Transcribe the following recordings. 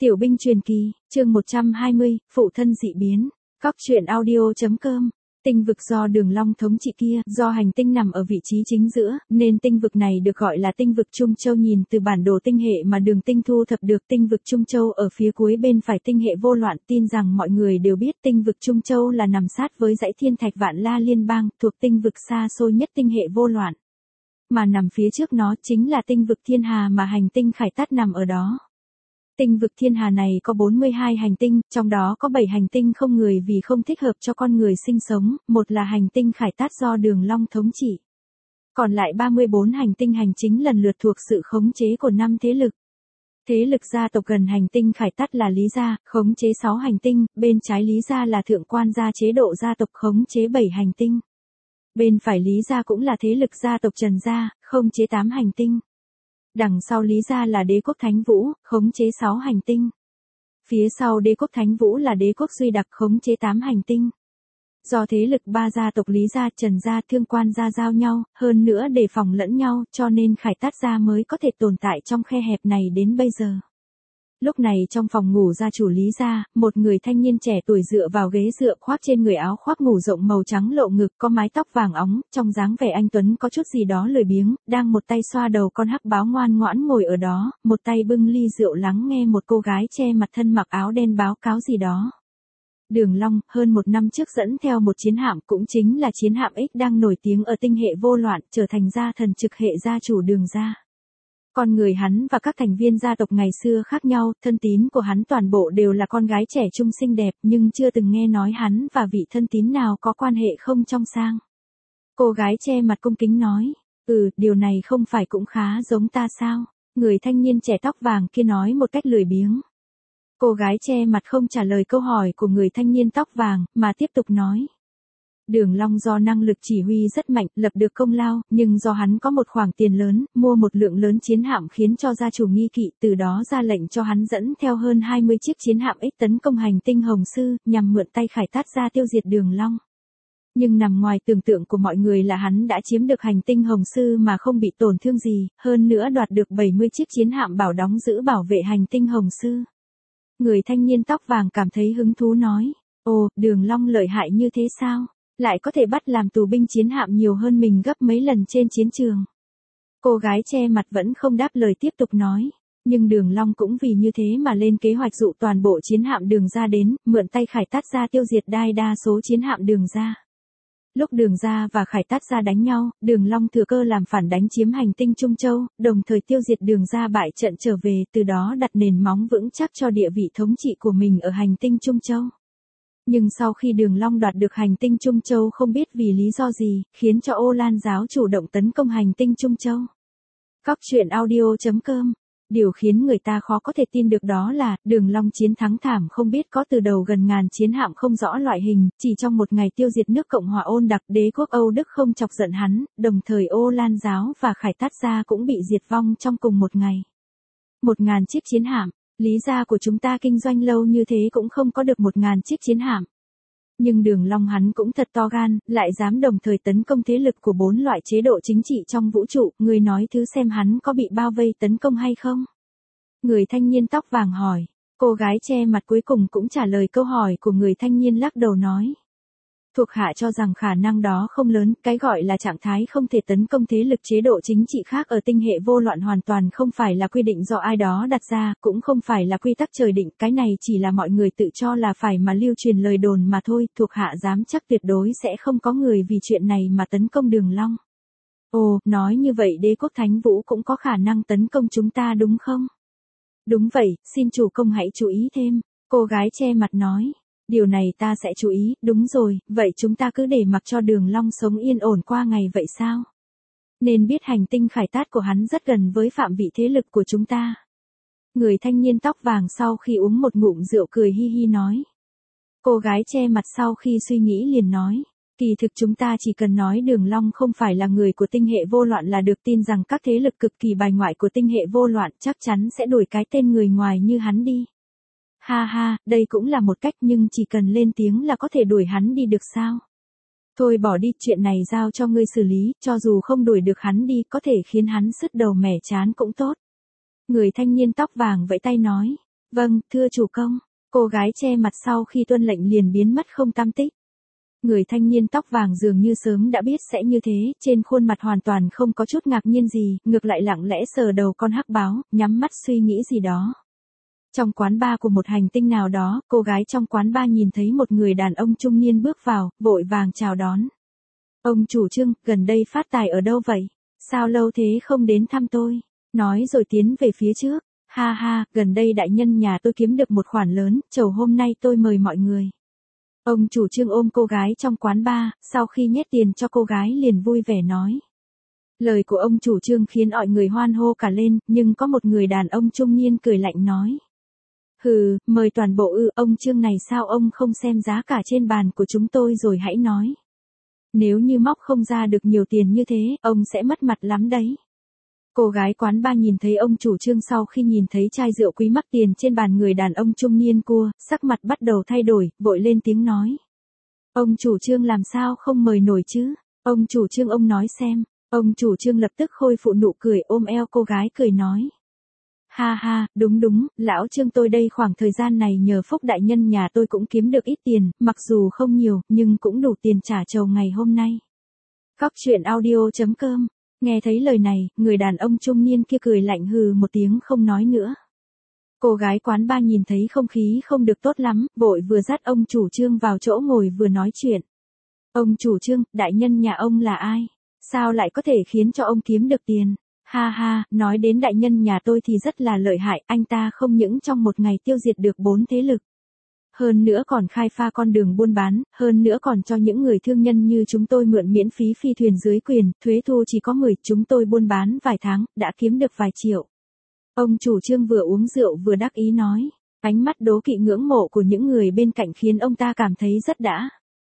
Tiểu binh truyền kỳ, chương 120, phụ thân dị biến. Các truyện audio.com. Tinh vực do Đường Long thống trị kia, do hành tinh nằm ở vị trí chính giữa, nên tinh vực này được gọi là tinh vực Trung Châu. Nhìn từ bản đồ tinh hệ mà Đường Tinh thu thập được, tinh vực Trung Châu ở phía cuối bên phải tinh hệ vô loạn. Tin rằng mọi người đều biết tinh vực Trung Châu là nằm sát với dãy thiên thạch Vạn La Liên bang, thuộc tinh vực xa xôi nhất tinh hệ vô loạn. Mà nằm phía trước nó chính là tinh vực Thiên Hà mà hành tinh Khải Tát nằm ở đó. Tinh vực Thiên Hà này có 42 hành tinh, trong đó có 7 hành tinh không người vì không thích hợp cho con người sinh sống, một là hành tinh Khải Tát do Đường Long thống trị. Còn lại 34 hành tinh hành chính lần lượt thuộc sự khống chế của 5 thế lực. Thế lực gia tộc gần hành tinh Khải Tát là Lý gia, khống chế 6 hành tinh, bên trái Lý gia là Thượng Quan gia chế độ gia tộc khống chế 7 hành tinh. Bên phải Lý gia cũng là thế lực gia tộc Trần gia, khống chế 8 hành tinh. Đằng sau Lý gia là Đế quốc Thánh Vũ, khống chế 6 hành tinh. Phía sau Đế quốc Thánh Vũ là Đế quốc Duy Đặc, khống chế 8 hành tinh. Do thế lực 3 gia tộc Lý gia, Trần gia, Thương Quan gia giao nhau, hơn nữa đề phòng lẫn nhau, cho nên Khải Tát gia mới có thể tồn tại trong khe hẹp này đến bây giờ. Lúc này trong phòng ngủ gia chủ Lý gia, một người thanh niên trẻ tuổi dựa vào ghế dựa, khoác trên người áo khoác ngủ rộng màu trắng lộ ngực, có mái tóc vàng óng, trong dáng vẻ anh tuấn có chút gì đó lười biếng, đang một tay xoa đầu con hắc báo ngoan ngoãn ngồi ở đó, một tay bưng ly rượu lắng nghe một cô gái che mặt thân mặc áo đen báo cáo gì đó. Đường Long, hơn 1 năm trước dẫn theo một chiến hạm, cũng chính là chiến hạm X đang nổi tiếng ở tinh hệ vô loạn, trở thành gia thần trực hệ gia chủ Đường gia. Con người hắn và các thành viên gia tộc ngày xưa khác nhau, thân tín của hắn toàn bộ đều là con gái trẻ trung xinh đẹp, nhưng chưa từng nghe nói hắn và vị thân tín nào có quan hệ không trong sang. Cô gái che mặt cung kính nói, điều này không phải cũng khá giống ta sao? Người thanh niên trẻ tóc vàng kia nói một cách lười biếng. Cô gái che mặt không trả lời câu hỏi của người thanh niên tóc vàng, mà tiếp tục nói. Đường Long do năng lực chỉ huy rất mạnh, lập được công lao, nhưng do hắn có một khoản tiền lớn, mua một lượng lớn chiến hạm khiến cho gia chủ nghi kỵ, từ đó ra lệnh cho hắn dẫn theo hơn 20 chiếc chiến hạm X tấn công hành tinh Hồng Sư, nhằm mượn tay Khải Tát gia tiêu diệt Đường Long. Nhưng nằm ngoài tưởng tượng của mọi người là hắn đã chiếm được hành tinh Hồng Sư mà không bị tổn thương gì, hơn nữa đoạt được 70 chiếc chiến hạm bảo đóng giữ bảo vệ hành tinh Hồng Sư. Người thanh niên tóc vàng cảm thấy hứng thú nói, Đường Long lợi hại như thế sao? Lại có thể bắt làm tù binh chiến hạm nhiều hơn mình gấp mấy lần trên chiến trường. Cô gái che mặt vẫn không đáp lời, tiếp tục nói, nhưng Đường Long cũng vì như thế mà lên kế hoạch dụ toàn bộ chiến hạm Đường gia đến, mượn tay Khải Tát gia tiêu diệt đại đa số chiến hạm Đường gia. Lúc Đường gia và Khải Tát gia đánh nhau, Đường Long thừa cơ làm phản đánh chiếm hành tinh Trung Châu, đồng thời tiêu diệt Đường gia bại trận trở về, từ đó đặt nền móng vững chắc cho địa vị thống trị của mình ở hành tinh Trung Châu. Nhưng sau khi Đường Long đoạt được hành tinh Trung Châu không biết vì lý do gì, khiến cho Ô Lan giáo chủ động tấn công hành tinh Trung Châu. Các truyện audio.com. Điều khiến người ta khó có thể tin được đó là, Đường Long chiến thắng thảm không biết có từ đầu gần ngàn chiến hạm không rõ loại hình, chỉ trong một ngày tiêu diệt nước Cộng hòa Ôn Đặc, đế quốc Âu Đức không chọc giận hắn, đồng thời Ô Lan giáo và Khải Tát gia cũng bị diệt vong trong cùng một ngày. 1000 chiếc chiến hạm. Lý gia của chúng ta kinh doanh lâu như thế cũng không có được 1000 chiếc chiến hạm. Nhưng Đường Long hắn cũng thật to gan, lại dám đồng thời tấn công thế lực của 4 loại chế độ chính trị trong vũ trụ, người nói thứ xem hắn có bị bao vây tấn công hay không? Người thanh niên tóc vàng hỏi, cô gái che mặt cuối cùng cũng trả lời câu hỏi của người thanh niên, lắc đầu nói. Thuộc hạ cho rằng khả năng đó không lớn, cái gọi là trạng thái không thể tấn công thế lực chế độ chính trị khác ở tinh hệ vô loạn hoàn toàn không phải là quy định do ai đó đặt ra, cũng không phải là quy tắc trời định, cái này chỉ là mọi người tự cho là phải mà lưu truyền lời đồn mà thôi, thuộc hạ dám chắc tuyệt đối sẽ không có người vì chuyện này mà tấn công Đường Long. Nói như vậy đế quốc Thánh Vũ cũng có khả năng tấn công chúng ta đúng không? Đúng vậy, xin chủ công hãy chú ý thêm, cô gái che mặt nói. Điều này ta sẽ chú ý, đúng rồi, vậy chúng ta cứ để mặc cho Đường Long sống yên ổn qua ngày vậy sao? Nên biết hành tinh Khải Tát của hắn rất gần với phạm vị thế lực của chúng ta. Người thanh niên tóc vàng sau khi uống một ngụm rượu cười hi hi nói. Cô gái che mặt sau khi suy nghĩ liền nói. Kỳ thực chúng ta chỉ cần nói Đường Long không phải là người của tinh hệ vô loạn là được, tin rằng các thế lực cực kỳ bài ngoại của tinh hệ vô loạn chắc chắn sẽ đuổi cái tên người ngoài như hắn đi. Ha ha, đây cũng là một cách, nhưng chỉ cần lên tiếng là có thể đuổi hắn đi được sao? Thôi bỏ đi, chuyện này giao cho ngươi xử lý, cho dù không đuổi được hắn đi, có thể khiến hắn sứt đầu mẻ chán cũng tốt. Người thanh niên tóc vàng vẫy tay nói. Vâng, thưa chủ công. Cô gái che mặt sau khi tuân lệnh liền biến mất không tăm tích. Người thanh niên tóc vàng dường như sớm đã biết sẽ như thế, trên khuôn mặt hoàn toàn không có chút ngạc nhiên gì, ngược lại lặng lẽ sờ đầu con hắc báo, nhắm mắt suy nghĩ gì đó. Trong quán bar của một hành tinh nào đó, cô gái trong quán bar nhìn thấy một người đàn ông trung niên bước vào, vội vàng chào đón. Ông chủ Trương, gần đây phát tài ở đâu vậy? Sao lâu thế không đến thăm tôi? Nói rồi tiến về phía trước. Ha ha, gần đây đại nhân nhà tôi kiếm được một khoản lớn, chầu hôm nay tôi mời mọi người. Ông chủ Trương ôm cô gái trong quán bar, sau khi nhét tiền cho cô gái liền vui vẻ nói. Lời của ông chủ Trương khiến mọi người hoan hô cả lên, nhưng có một người đàn ông trung niên cười lạnh nói. Hừ, mời toàn bộ ông Trương này sao ông không xem giá cả trên bàn của chúng tôi rồi hãy nói. Nếu như móc không ra được nhiều tiền như thế, ông sẽ mất mặt lắm đấy. Cô gái quán bar nhìn thấy ông chủ Trương sau khi nhìn thấy chai rượu quý mắc tiền trên bàn người đàn ông trung niên cua, sắc mặt bắt đầu thay đổi, vội lên tiếng nói. Ông chủ Trương làm sao không mời nổi chứ? Ông chủ Trương ông nói xem. Ông chủ Trương lập tức khôi phục nụ cười ôm eo cô gái cười nói. Ha ha, đúng, lão Trương tôi đây khoảng thời gian này nhờ phúc đại nhân nhà tôi cũng kiếm được ít tiền, mặc dù không nhiều, nhưng cũng đủ tiền trả chầu ngày hôm nay. Cóc truyện audio.com. Nghe thấy lời này, người đàn ông trung niên kia cười lạnh hừ một tiếng không nói nữa. Cô gái quán bar nhìn thấy không khí không được tốt lắm, vội vừa dắt ông chủ Trương vào chỗ ngồi vừa nói chuyện. Ông chủ Trương, đại nhân nhà ông là ai? Sao lại có thể khiến cho ông kiếm được tiền? Ha ha, nói đến đại nhân nhà tôi thì rất là lợi hại, anh ta không những trong một ngày tiêu diệt được 4 thế lực. Hơn nữa còn khai phá con đường buôn bán, hơn nữa còn cho những người thương nhân như chúng tôi mượn miễn phí phi thuyền dưới quyền, thuế thu chỉ có 10, chúng tôi buôn bán vài tháng, đã kiếm được vài triệu. Ông chủ Trương vừa uống rượu vừa đắc ý nói, ánh mắt đố kỵ ngưỡng mộ của những người bên cạnh khiến ông ta cảm thấy rất đã.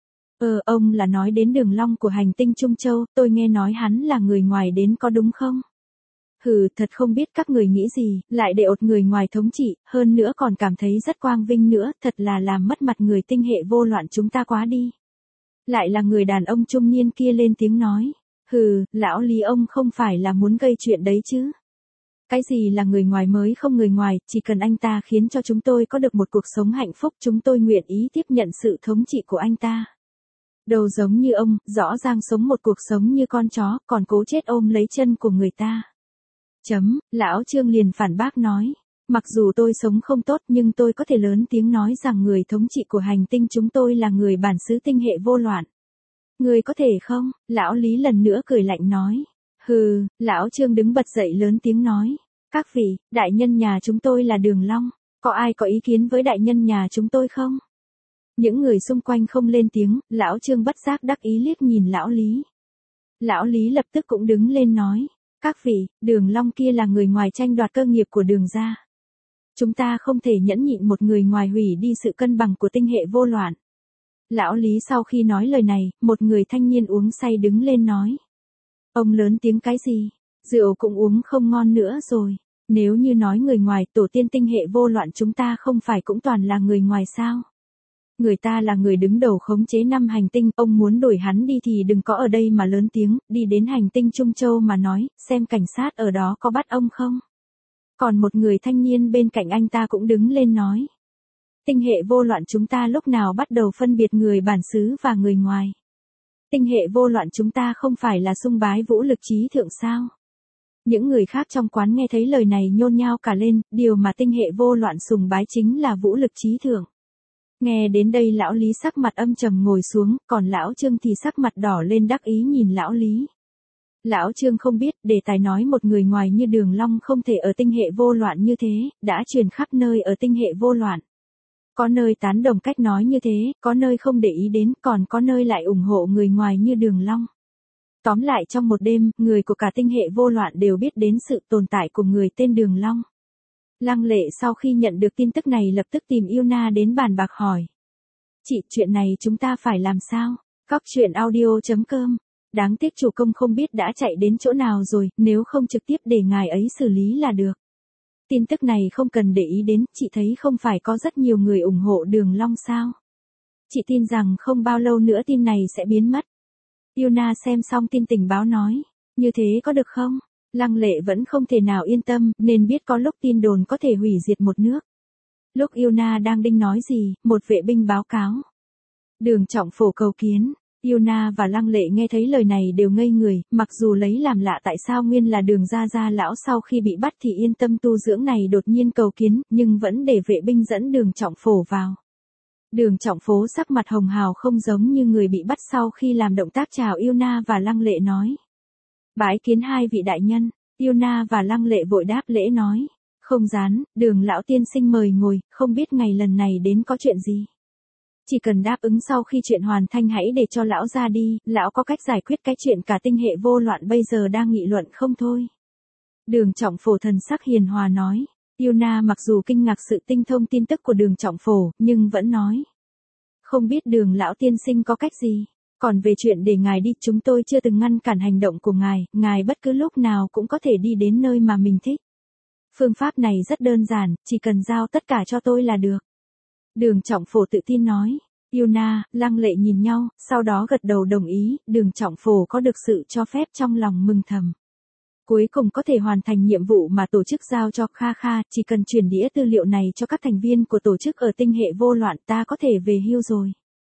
Ông là nói đến Đường Long của hành tinh Trung Châu, tôi nghe nói hắn là người ngoài đến có đúng không? Hừ, thật không biết các người nghĩ gì, lại để ột người ngoài thống trị, hơn nữa còn cảm thấy rất quang vinh nữa, thật là làm mất mặt người tinh hệ vô loạn chúng ta quá đi. Lại là người đàn ông trung niên kia lên tiếng nói, hừ, lão Lý ông không phải là muốn gây chuyện đấy chứ. Cái gì là người ngoài mới không người ngoài, chỉ cần anh ta khiến cho chúng tôi có được một cuộc sống hạnh phúc chúng tôi nguyện ý tiếp nhận sự thống trị của anh ta. Đâu giống như ông, rõ ràng sống một cuộc sống như con chó, còn cố chết ôm lấy chân của người ta. Lão Trương liền phản bác nói, mặc dù tôi sống không tốt nhưng tôi có thể lớn tiếng nói rằng người thống trị của hành tinh chúng tôi là người bản xứ tinh hệ vô loạn. Người có thể không? Lão Lý lần nữa cười lạnh nói. Hừ, lão Trương đứng bật dậy lớn tiếng nói. Các vị, đại nhân nhà chúng tôi là Đường Long, có ai có ý kiến với đại nhân nhà chúng tôi không? Những người xung quanh không lên tiếng, lão Trương bất giác đắc ý liếc nhìn lão Lý. Lão Lý lập tức cũng đứng lên nói. Các vị, Đường Long kia là người ngoài tranh đoạt cơ nghiệp của Đường gia. Chúng ta không thể nhẫn nhịn một người ngoài hủy đi sự cân bằng của tinh hệ vô loạn. Lão Lý sau khi nói lời này, một người thanh niên uống say đứng lên nói. Ông lớn tiếng cái gì? Rượu cũng uống không ngon nữa rồi. Nếu như nói người ngoài tổ tiên tinh hệ vô loạn chúng ta không phải cũng toàn là người ngoài sao? Người ta là người đứng đầu khống chế 5 hành tinh, ông muốn đuổi hắn đi thì đừng có ở đây mà lớn tiếng, đi đến hành tinh Trung Châu mà nói, xem cảnh sát ở đó có bắt ông không. Còn một người thanh niên bên cạnh anh ta cũng đứng lên nói. Tinh hệ vô loạn chúng ta lúc nào bắt đầu phân biệt người bản xứ và người ngoài. Tinh hệ vô loạn chúng ta không phải là sung bái vũ lực trí thượng sao. Những người khác trong quán nghe thấy lời này nhôn nhao cả lên, điều mà tinh hệ vô loạn sùng bái chính là vũ lực trí thượng. Nghe đến đây lão Lý sắc mặt âm trầm ngồi xuống, còn lão Trương thì sắc mặt đỏ lên đắc ý nhìn lão Lý. Lão Trương không biết, đề tài nói một người ngoài như Đường Long không thể ở tinh hệ vô loạn như thế, đã truyền khắp nơi ở tinh hệ vô loạn. Có nơi tán đồng cách nói như thế, có nơi không để ý đến, còn có nơi lại ủng hộ người ngoài như Đường Long. Tóm lại trong một đêm, người của cả tinh hệ vô loạn đều biết đến sự tồn tại của người tên Đường Long. Lăng Lệ sau khi nhận được tin tức này lập tức tìm Yuna đến bàn bạc hỏi. Chị, chuyện này chúng ta phải làm sao? Cóc truyện audio.com. Đáng tiếc chủ công không biết đã chạy đến chỗ nào rồi, nếu không trực tiếp để ngài ấy xử lý là được. Tin tức này không cần để ý đến, chị thấy không phải có rất nhiều người ủng hộ Đường Long sao? Chị tin rằng không bao lâu nữa tin này sẽ biến mất. Yuna xem xong tin tình báo nói, như thế có được không? Lăng Lệ vẫn không thể nào yên tâm, nên biết có lúc tin đồn có thể hủy diệt một nước. Lúc Yuna đang định nói gì, một vệ binh báo cáo. Đường Trọng Phổ cầu kiến. Yuna và Lăng Lệ nghe thấy lời này đều ngây người, mặc dù lấy làm lạ tại sao nguyên là Đường gia lão sau khi bị bắt thì yên tâm tu dưỡng này đột nhiên cầu kiến, nhưng vẫn để vệ binh dẫn Đường Trọng Phổ vào. Đường Trọng Phổ sắc mặt hồng hào không giống như người bị bắt sau khi làm động tác chào Yuna và Lăng Lệ nói. Bái kiến hai vị đại nhân. Yuna và Lăng Lệ vội đáp lễ nói. Không dán, Đường lão tiên sinh mời ngồi, không biết ngày lần này đến có chuyện gì. Chỉ cần đáp ứng sau khi chuyện hoàn thành hãy để cho lão ra đi, lão có cách giải quyết cái chuyện cả tinh hệ vô loạn bây giờ đang nghị luận không thôi. Đường Trọng Phổ thần sắc hiền hòa nói. Yuna mặc dù kinh ngạc sự tinh thông tin tức của Đường Trọng Phổ, nhưng vẫn nói. Không biết Đường lão tiên sinh có cách gì. Còn về chuyện để ngài đi, chúng tôi chưa từng ngăn cản hành động của ngài bất cứ lúc nào cũng có thể đi đến nơi mà mình thích. Phương pháp này rất đơn giản, chỉ cần giao tất cả cho tôi là được. Đường Trọng Phổ tự tin nói. Yuna, Lăng Lệ nhìn nhau, sau đó gật đầu đồng ý, Đường Trọng Phổ có được sự cho phép trong lòng mừng thầm. Cuối cùng có thể hoàn thành nhiệm vụ mà tổ chức giao cho Kha Kha, chỉ cần truyền đĩa tư liệu này cho các thành viên của tổ chức ở tinh hệ vô loạn ta có thể về hưu rồi.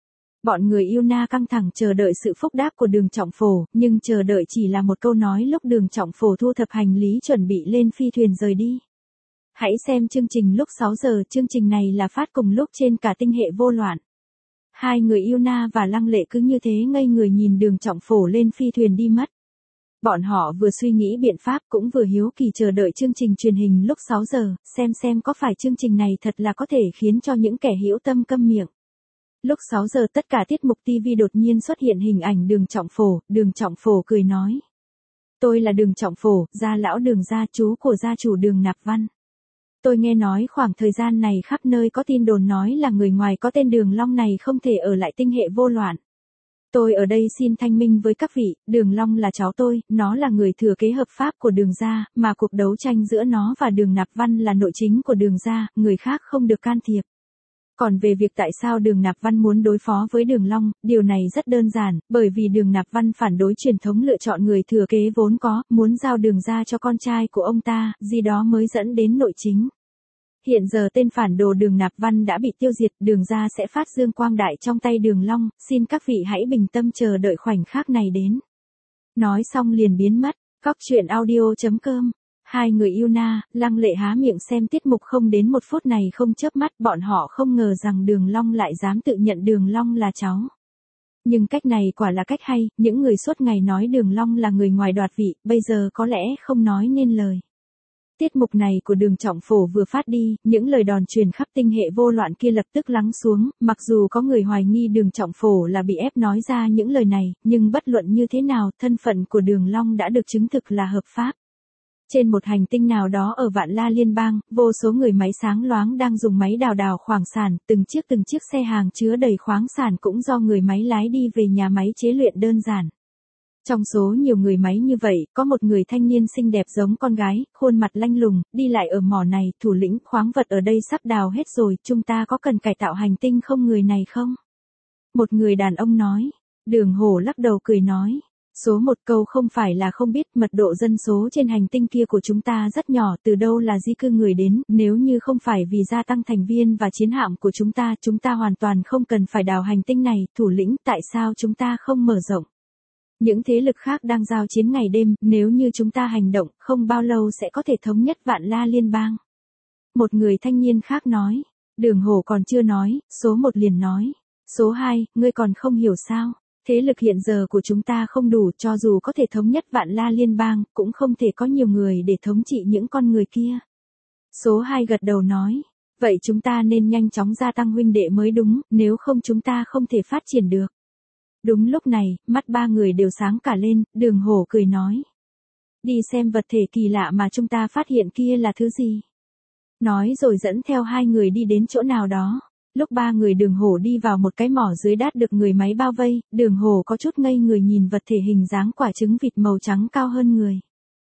Bọn người Yuna căng thẳng chờ đợi sự phúc đáp của Đường Trọng Phổ, nhưng chờ đợi chỉ là một câu nói lúc Đường Trọng Phổ thu thập hành lý chuẩn bị lên phi thuyền rời đi. Hãy xem chương trình lúc 6 giờ, chương trình này là phát cùng lúc trên cả tinh hệ vô loạn. Hai người Yuna và Lăng Lệ cứ như thế ngây người nhìn Đường Trọng Phổ lên phi thuyền đi mất. Bọn họ vừa suy nghĩ biện pháp cũng vừa hiếu kỳ chờ đợi chương trình truyền hình lúc 6 giờ, xem có phải chương trình này thật là có thể khiến cho những kẻ hữu tâm câm miệng. Lúc 6 giờ tất cả tiết mục TV đột nhiên xuất hiện hình ảnh Đường Trọng Phổ cười nói. Tôi là Đường Trọng Phổ, gia lão Đường gia chú của gia chủ Đường Nạp Văn. Tôi nghe nói khoảng thời gian này khắp nơi có tin đồn nói là người ngoài có tên Đường Long này không thể ở lại tinh hệ vô loạn. Tôi ở đây xin thanh minh với các vị, Đường Long là cháu tôi, nó là người thừa kế hợp pháp của Đường gia, mà cuộc đấu tranh giữa nó và Đường Nạp Văn là nội chính của Đường gia, người khác không được can thiệp. Còn về việc tại sao Đường Nạp Văn muốn đối phó với Đường Long, điều này rất đơn giản, bởi vì Đường Nạp Văn phản đối truyền thống lựa chọn người thừa kế vốn có, muốn giao Đường gia cho con trai của ông ta, gì đó mới dẫn đến nội chính. Hiện giờ tên phản đồ Đường Nạp Văn đã bị tiêu diệt, Đường gia sẽ phát dương quang đại trong tay Đường Long, xin các vị hãy bình tâm chờ đợi khoảnh khắc này đến. Nói xong liền biến mất, Cóc truyện audio.com. Hai người Yuna, Lăng Lệ há miệng xem tiết mục không đến một phút này không chớp mắt, bọn họ không ngờ rằng Đường Long lại dám tự nhận Đường Long là cháu. Nhưng cách này quả là cách hay, những người suốt ngày nói Đường Long là người ngoài đoạt vị, bây giờ có lẽ không nói nên lời. Tiết mục này của Đường Trọng Phổ vừa phát đi, những lời đồn truyền khắp tinh hệ vô loạn kia lập tức lắng xuống, mặc dù có người hoài nghi Đường Trọng Phổ là bị ép nói ra những lời này, nhưng bất luận như thế nào, thân phận của Đường Long đã được chứng thực là hợp pháp. Trên một hành tinh nào đó ở Vạn La Liên bang, vô số người máy sáng loáng đang dùng máy đào khoáng sản, từng chiếc xe hàng chứa đầy khoáng sản cũng do người máy lái đi về nhà máy chế luyện đơn giản. Trong số nhiều người máy như vậy, có một người thanh niên xinh đẹp giống con gái, khuôn mặt lanh lùng, đi lại ở mỏ này, thủ lĩnh khoáng vật ở đây sắp đào hết rồi, chúng ta có cần cải tạo hành tinh không người này không? Một người đàn ông nói. Đường Hổ lắc đầu cười nói. Số một câu không phải là không biết, mật độ dân số trên hành tinh kia của chúng ta rất nhỏ, từ đâu là di cư người đến, nếu như không phải vì gia tăng thành viên và chiến hạm của chúng ta hoàn toàn không cần phải đào hành tinh này, thủ lĩnh, tại sao chúng ta không mở rộng? Những thế lực khác đang giao chiến ngày đêm, nếu như chúng ta hành động, không bao lâu sẽ có thể thống nhất Vạn La Liên bang. Một người thanh niên khác nói. Đường Hổ còn chưa nói, số một liền nói. Số 2, ngươi còn không hiểu sao? Thế lực hiện giờ của chúng ta không đủ, cho dù có thể thống nhất Vạn La Liên bang, cũng không thể có nhiều người để thống trị những con người kia. Số 2 gật đầu nói. Vậy chúng ta nên nhanh chóng gia tăng huynh đệ mới đúng, nếu không chúng ta không thể phát triển được. Đúng lúc này, mắt ba người đều sáng cả lên, Đường Hổ cười nói. Đi xem vật thể kỳ lạ mà chúng ta phát hiện kia là thứ gì. Nói rồi dẫn theo hai người đi đến chỗ nào đó. Lúc ba người Đường Hổ đi vào một cái mỏ dưới đát được người máy bao vây, Đường Hổ có chút ngây người nhìn vật thể hình dáng quả trứng vịt màu trắng cao hơn người.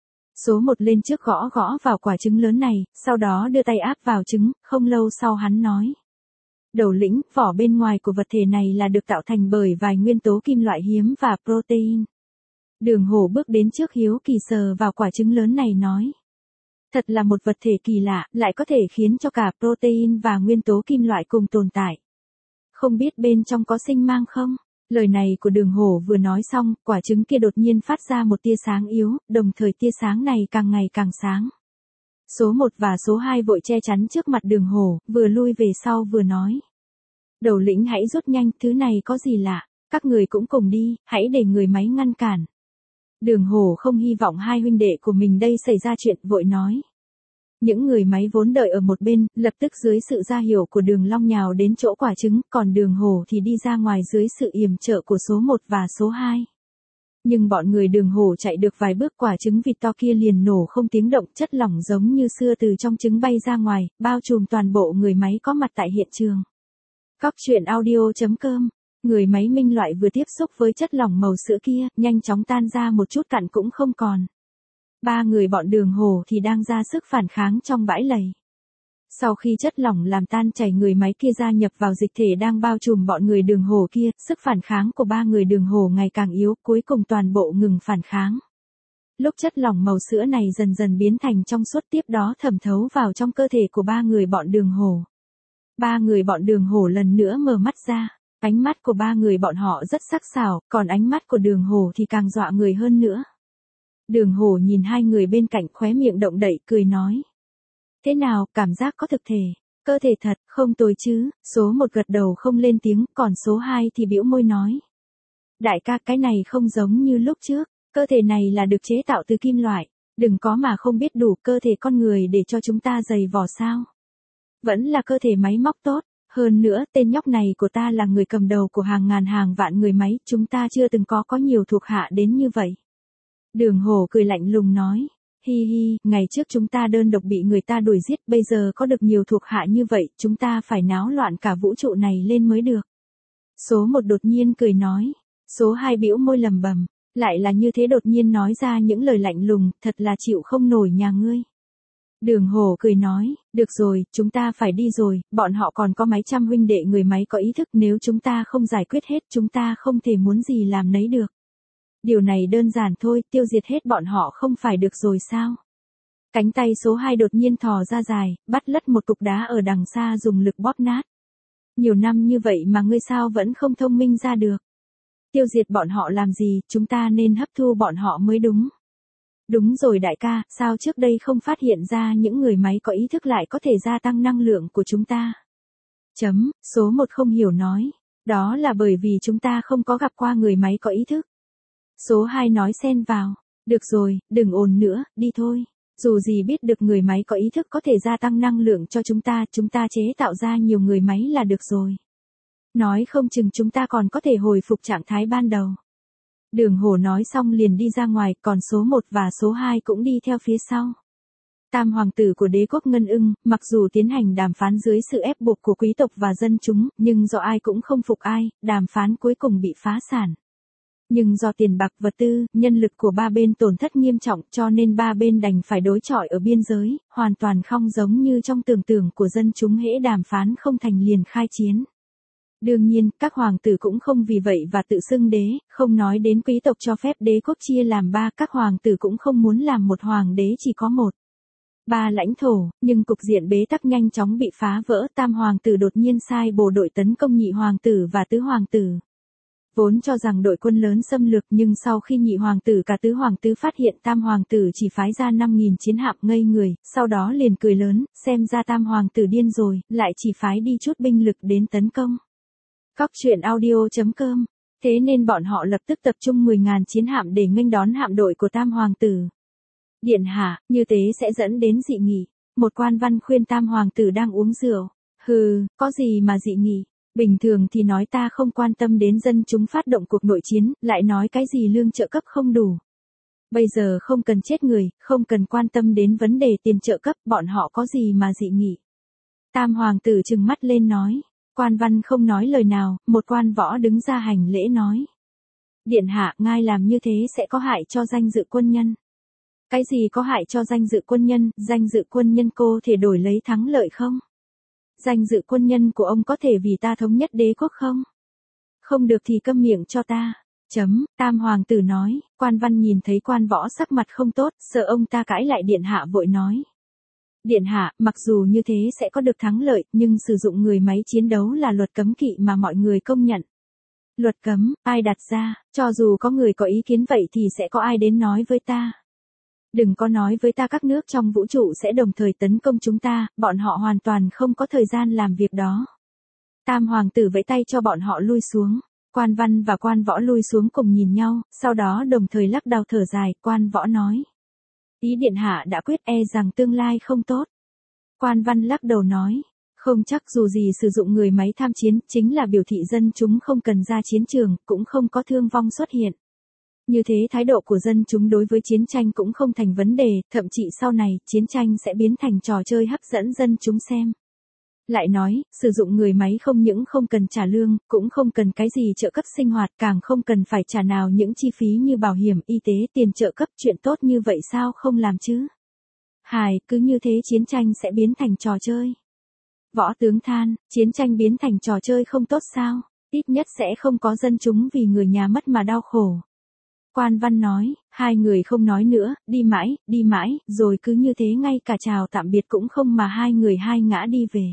Số một lên trước gõ vào quả trứng lớn này, sau đó đưa tay áp vào trứng, không lâu sau hắn nói. Đầu lĩnh, vỏ bên ngoài của vật thể này là được tạo thành bởi vài nguyên tố kim loại hiếm và protein. Đường Hổ bước đến trước hiếu kỳ sờ vào quả trứng lớn này nói. Thật là một vật thể kỳ lạ, lại có thể khiến cho cả protein và nguyên tố kim loại cùng tồn tại. Không biết bên trong có sinh mang không? Lời này của Đường Hổ vừa nói xong, quả trứng kia đột nhiên phát ra một tia sáng yếu, đồng thời tia sáng này càng ngày càng sáng. Số 1 và số 2 vội che chắn trước mặt Đường Hổ, vừa lui về sau vừa nói. Đầu lĩnh hãy rút nhanh, thứ này có gì lạ, các người cũng cùng đi, hãy để người máy ngăn cản. Đường Hổ không hy vọng hai huynh đệ của mình đây xảy ra chuyện, vội nói. Những người máy vốn đợi ở một bên, lập tức dưới sự ra hiệu của Đường Long nhào đến chỗ quả trứng, còn Đường Hổ thì đi ra ngoài dưới sự yểm trợ của số 1 và số 2. Nhưng bọn người Đường Hổ chạy được vài bước, quả trứng vịt to kia liền nổ không tiếng động, chất lỏng giống như xưa từ trong trứng bay ra ngoài, bao trùm toàn bộ người máy có mặt tại hiện trường. Cóc truyện audio.com. Người máy minh loại vừa tiếp xúc với chất lỏng màu sữa kia, nhanh chóng tan ra, một chút cặn cũng không còn. Ba người bọn Đường Hổ thì đang ra sức phản kháng trong bãi lầy. Sau khi chất lỏng làm tan chảy người máy kia gia nhập vào dịch thể đang bao trùm bọn người Đường Hổ kia, sức phản kháng của ba người Đường Hổ ngày càng yếu, cuối cùng toàn bộ ngừng phản kháng. Lúc chất lỏng màu sữa này dần dần biến thành trong suốt, tiếp đó thẩm thấu vào trong cơ thể của ba người bọn Đường Hổ. Ba người bọn Đường Hổ lần nữa mở mắt ra, ánh mắt của ba người bọn họ rất sắc sảo, còn ánh mắt của Đường Hổ thì càng dọa người hơn nữa. Đường Hổ nhìn hai người bên cạnh, khóe miệng động đậy, cười nói. Thế nào, cảm giác có thực thể, cơ thể thật, không tồi chứ? Số 1 gật đầu không lên tiếng, còn số 2 thì bĩu môi nói. Đại ca, cái này không giống như lúc trước, cơ thể này là được chế tạo từ kim loại, đừng có mà không biết đủ cơ thể con người để cho chúng ta giày vò sao. Vẫn là cơ thể máy móc tốt, hơn nữa tên nhóc này của ta là người cầm đầu của hàng ngàn hàng vạn người máy, chúng ta chưa từng có nhiều thuộc hạ đến như vậy. Đường Hổ cười lạnh lùng nói. Hi hi, ngày trước chúng ta đơn độc bị người ta đuổi giết, bây giờ có được nhiều thuộc hạ như vậy, chúng ta phải náo loạn cả vũ trụ này lên mới được. Số 1 đột nhiên cười nói. Số 2 bĩu môi lầm bầm, lại là như thế, đột nhiên nói ra những lời lạnh lùng, thật là chịu không nổi nhà ngươi. Đường Hổ cười nói, được rồi, chúng ta phải đi rồi, bọn họ còn có mấy trăm huynh đệ người máy có ý thức, nếu chúng ta không giải quyết hết, chúng ta không thể muốn gì làm nấy được. Điều này đơn giản thôi, tiêu diệt hết bọn họ không phải được rồi sao? Cánh tay số 2 đột nhiên thò ra dài, bắt lất một cục đá ở đằng xa dùng lực bóp nát. Nhiều năm như vậy mà ngươi sao vẫn không thông minh ra được? Tiêu diệt bọn họ làm gì, chúng ta nên hấp thu bọn họ mới đúng. Đúng rồi đại ca, sao trước đây không phát hiện ra những người máy có ý thức lại có thể gia tăng năng lượng của chúng ta? Số 1 không hiểu nói. Đó là bởi vì chúng ta không có gặp qua người máy có ý thức. Số 2 nói xen vào. Được rồi, đừng ồn nữa, đi thôi. Dù gì biết được người máy có ý thức có thể gia tăng năng lượng cho chúng ta chế tạo ra nhiều người máy là được rồi. Nói không chừng chúng ta còn có thể hồi phục trạng thái ban đầu. Đường Hổ nói xong liền đi ra ngoài, còn số 1 và số 2 cũng đi theo phía sau. Tam hoàng tử của đế quốc Ngân Ưng, mặc dù tiến hành đàm phán dưới sự ép buộc của quý tộc và dân chúng, nhưng do ai cũng không phục ai, đàm phán cuối cùng bị phá sản. Nhưng do tiền bạc, vật tư, nhân lực của ba bên tổn thất nghiêm trọng, cho nên ba bên đành phải đối chọi ở biên giới, hoàn toàn không giống như trong tưởng tượng của dân chúng, hễ đàm phán không thành liền khai chiến. Đương nhiên, các hoàng tử cũng không vì vậy và tự xưng đế, không nói đến quý tộc cho phép đế quốc chia làm 3, các hoàng tử cũng không muốn làm một hoàng đế chỉ có 1. 3 lãnh thổ, nhưng cục diện bế tắc nhanh chóng bị phá vỡ, tam hoàng tử đột nhiên sai bộ đội tấn công nhị hoàng tử và tứ hoàng tử. Vốn cho rằng đội quân lớn xâm lược, nhưng sau khi nhị hoàng tử cả tứ hoàng tử phát hiện tam hoàng tử chỉ phái ra 5.000 chiến hạm, ngây người, sau đó liền cười lớn, xem ra tam hoàng tử điên rồi, lại chỉ phái đi chút binh lực đến tấn công. Cóc truyện audio.com. Thế nên bọn họ lập tức tập trung 10.000 chiến hạm để nghênh đón hạm đội của tam hoàng tử. Điện hạ, như thế sẽ dẫn đến dị nghị. Một quan văn khuyên tam hoàng tử đang uống rượu. Hừ, có gì mà dị nghị. Bình thường thì nói ta không quan tâm đến dân chúng phát động cuộc nội chiến, lại nói cái gì lương trợ cấp không đủ. Bây giờ không cần chết người, không cần quan tâm đến vấn đề tiền trợ cấp, bọn họ có gì mà dị nghị. Tam hoàng tử trừng mắt lên nói. Quan văn không nói lời nào, một quan võ đứng ra hành lễ nói. Điện hạ, ngài làm như thế sẽ có hại cho danh dự quân nhân. Cái gì có hại cho danh dự quân nhân, danh dự quân nhân cô thể đổi lấy thắng lợi không? Danh dự quân nhân của ông có thể vì ta thống nhất đế quốc không? Không được thì câm miệng cho ta. Tam hoàng tử nói, quan văn nhìn thấy quan võ sắc mặt không tốt, sợ ông ta cãi lại, điện hạ vội nói. Điện hạ, mặc dù như thế sẽ có được thắng lợi, nhưng sử dụng người máy chiến đấu là luật cấm kỵ mà mọi người công nhận. Luật cấm, ai đặt ra, cho dù có người có ý kiến vậy thì sẽ có ai đến nói với ta. Đừng có nói với ta các nước trong vũ trụ sẽ đồng thời tấn công chúng ta, bọn họ hoàn toàn không có thời gian làm việc đó. Tam hoàng tử vẫy tay cho bọn họ lui xuống. Quan Văn và Quan Võ lui xuống cùng nhìn nhau, sau đó đồng thời lắc đầu thở dài, Quan Võ nói. Ý điện hạ đã quyết e rằng tương lai không tốt. Quan Văn lắc đầu nói. Không chắc, dù gì sử dụng người máy tham chiến chính là biểu thị dân chúng không cần ra chiến trường, cũng không có thương vong xuất hiện. Như thế thái độ của dân chúng đối với chiến tranh cũng không thành vấn đề, thậm chí sau này, chiến tranh sẽ biến thành trò chơi hấp dẫn dân chúng xem. Lại nói, sử dụng người máy không những không cần trả lương, cũng không cần cái gì trợ cấp sinh hoạt, càng không cần phải trả nào những chi phí như bảo hiểm, y tế, tiền trợ cấp, chuyện tốt như vậy sao không làm chứ? Cứ như thế chiến tranh sẽ biến thành trò chơi. Võ tướng than, chiến tranh biến thành trò chơi không tốt sao? Ít nhất sẽ không có dân chúng vì người nhà mất mà đau khổ. Quan Văn nói, hai người không nói nữa, đi mãi, rồi cứ như thế ngay cả chào tạm biệt cũng không mà hai người hai ngã đi về.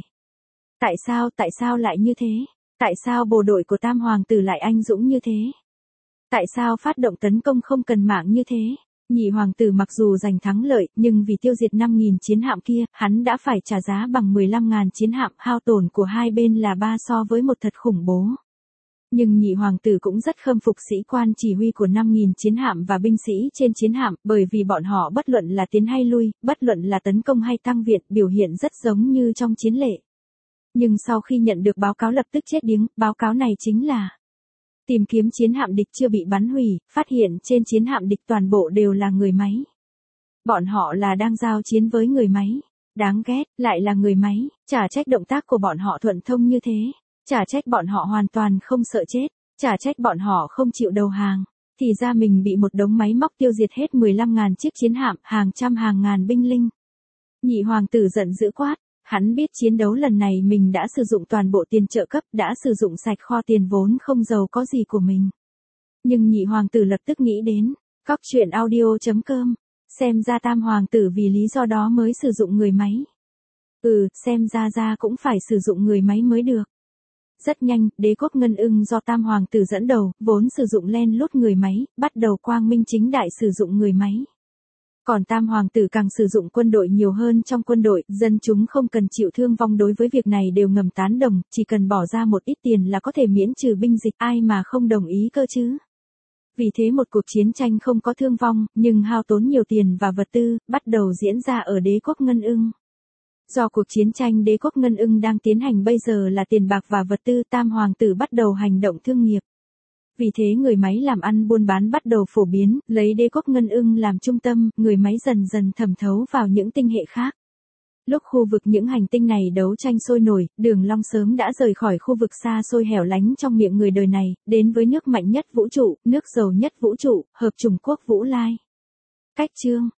Tại sao lại như thế? Tại sao bộ đội của Tam Hoàng tử lại anh dũng như thế? Tại sao phát động tấn công không cần mạng như thế? Nhị Hoàng tử mặc dù giành thắng lợi, nhưng vì tiêu diệt 5.000 chiến hạm kia, hắn đã phải trả giá bằng 15.000 chiến hạm, hao tổn của hai bên là 3 so với 1 thật khủng bố. Nhưng nhị hoàng tử cũng rất khâm phục sĩ quan chỉ huy của 5.000 chiến hạm và binh sĩ trên chiến hạm, bởi vì bọn họ bất luận là tiến hay lui, bất luận là tấn công hay tăng viện, biểu hiện rất giống như trong chiến lệ. Nhưng sau khi nhận được báo cáo lập tức chết điếng, báo cáo này chính là tìm kiếm chiến hạm địch chưa bị bắn hủy, phát hiện trên chiến hạm địch toàn bộ đều là người máy. Bọn họ là đang giao chiến với người máy. Đáng ghét, lại là người máy, chả trách động tác của bọn họ thuận thông như thế. Chả trách bọn họ hoàn toàn không sợ chết, chả trách bọn họ không chịu đầu hàng, thì ra mình bị một đống máy móc tiêu diệt hết 15.000 chiếc chiến hạm, hàng trăm hàng ngàn binh linh. Nhị hoàng tử giận dữ quát, hắn biết chiến đấu lần này mình đã sử dụng toàn bộ tiền trợ cấp, đã sử dụng sạch kho tiền vốn không giàu có gì của mình. Nhưng nhị hoàng tử lập tức nghĩ đến, Cóc truyện audio.com, xem ra Tam hoàng tử vì lý do đó mới sử dụng người máy. Xem ra cũng phải sử dụng người máy mới được. Rất nhanh, đế quốc Ngân Ưng do Tam Hoàng tử dẫn đầu, vốn sử dụng len lút người máy, bắt đầu quang minh chính đại sử dụng người máy. Còn Tam Hoàng tử càng sử dụng quân đội nhiều hơn trong quân đội, dân chúng không cần chịu thương vong đối với việc này đều ngầm tán đồng, chỉ cần bỏ ra một ít tiền là có thể miễn trừ binh dịch, ai mà không đồng ý cơ chứ. Vì thế một cuộc chiến tranh không có thương vong, nhưng hao tốn nhiều tiền và vật tư, bắt đầu diễn ra ở đế quốc Ngân Ưng. Do cuộc chiến tranh đế quốc Ngân Ưng đang tiến hành bây giờ là tiền bạc và vật tư, Tam Hoàng tử bắt đầu hành động thương nghiệp. Vì thế người máy làm ăn buôn bán bắt đầu phổ biến, lấy đế quốc Ngân Ưng làm trung tâm, người máy dần dần thẩm thấu vào những tinh hệ khác. Lúc khu vực những hành tinh này đấu tranh sôi nổi, Đường Long sớm đã rời khỏi khu vực xa xôi hẻo lánh trong miệng người đời này, đến với nước mạnh nhất vũ trụ, nước giàu nhất vũ trụ, hợp chủng quốc Vũ Lai. Cách chương